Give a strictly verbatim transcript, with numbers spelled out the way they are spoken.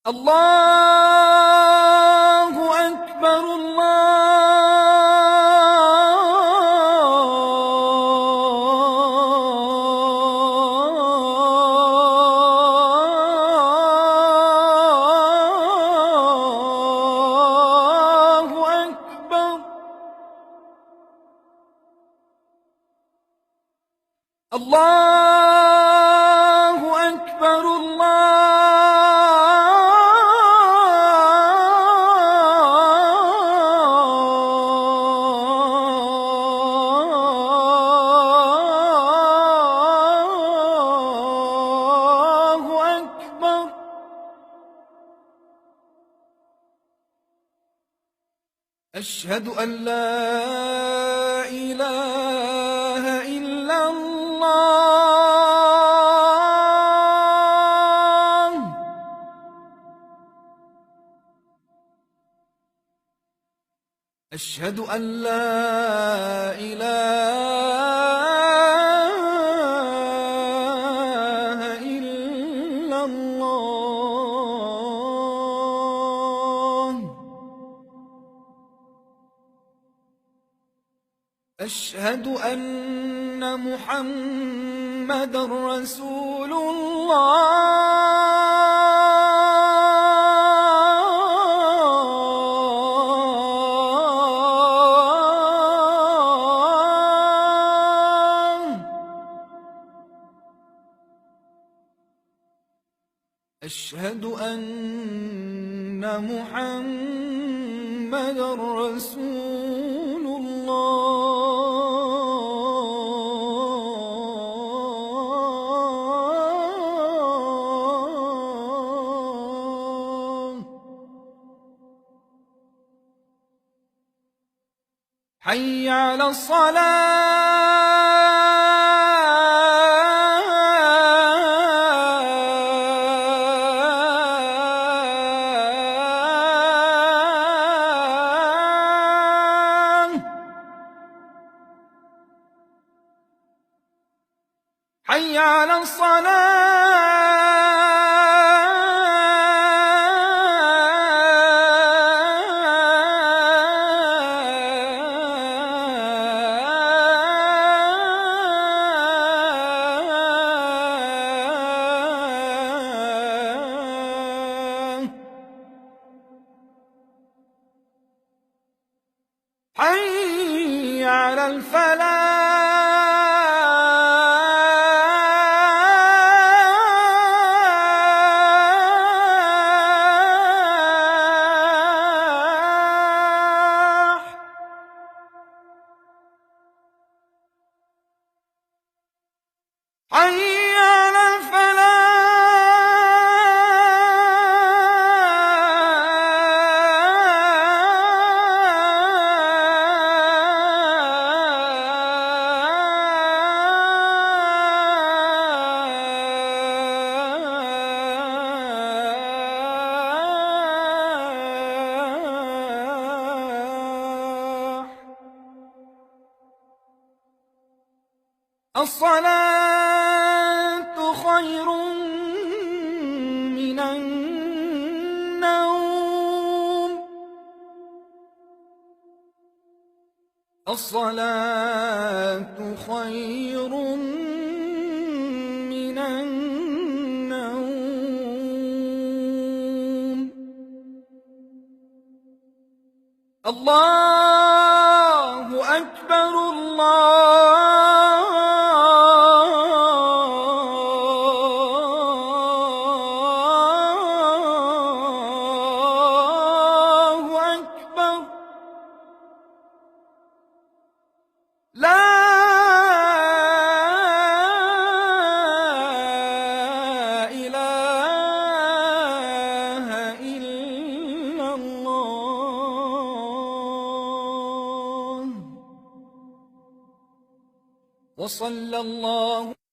الله أكبر الله أكبر الله أكبر الله أكبر. أشهد أن لا إله إلا الله. أشهد أن لا إله إلا الله. أشهد أن محمدًا رسول الله. أشهد أن محمدًا رسول الله. حي على الصلاة. حي على الصلاة. حي على الفلاح. حي على الفلاح. الصلاة خير من النوم. الصلاة خير من النوم. الله أكبر الله أكبر. لا إله إلا الله. وصلى الله